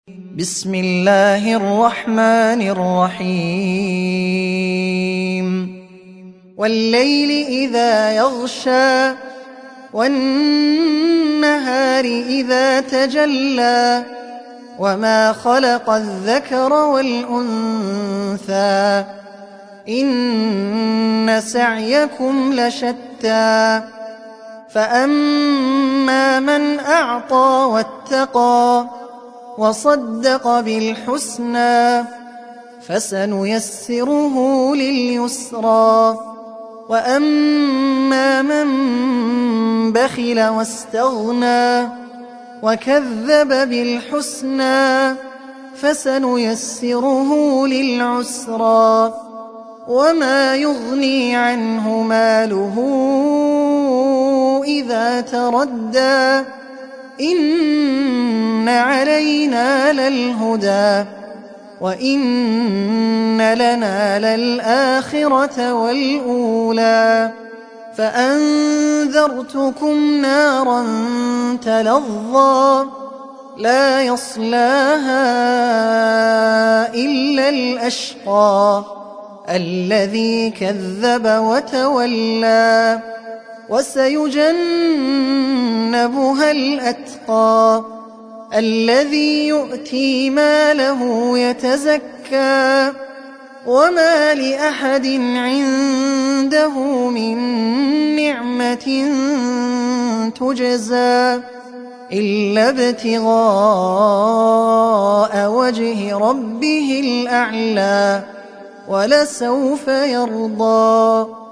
بسم الله الرحمن الرحيم والليل إذا يغشى والنهار إذا تجلى وما خلق الذكر والأنثى إن سعيكم لشتى فأما من أعطى واتقى وصدق بالحسنى فسنيسره لليسرى وأما من بخل واستغنى وكذب بالحسنى فسنيسره للعسرى وما يغني عنه ماله إذا تردى إن علينا للهدى وإن لنا للآخرة والأولى فأنذرتكم نارا تلظى لا يصلاها إلا الأشقى الذي كذب وتولى وسيجنبها الأتقى الذي يؤتي ماله يتزكى وما لأحد عنده من نعمة تجزى إلا ابتغاء وجه ربه الأعلى ولسوف يرضى.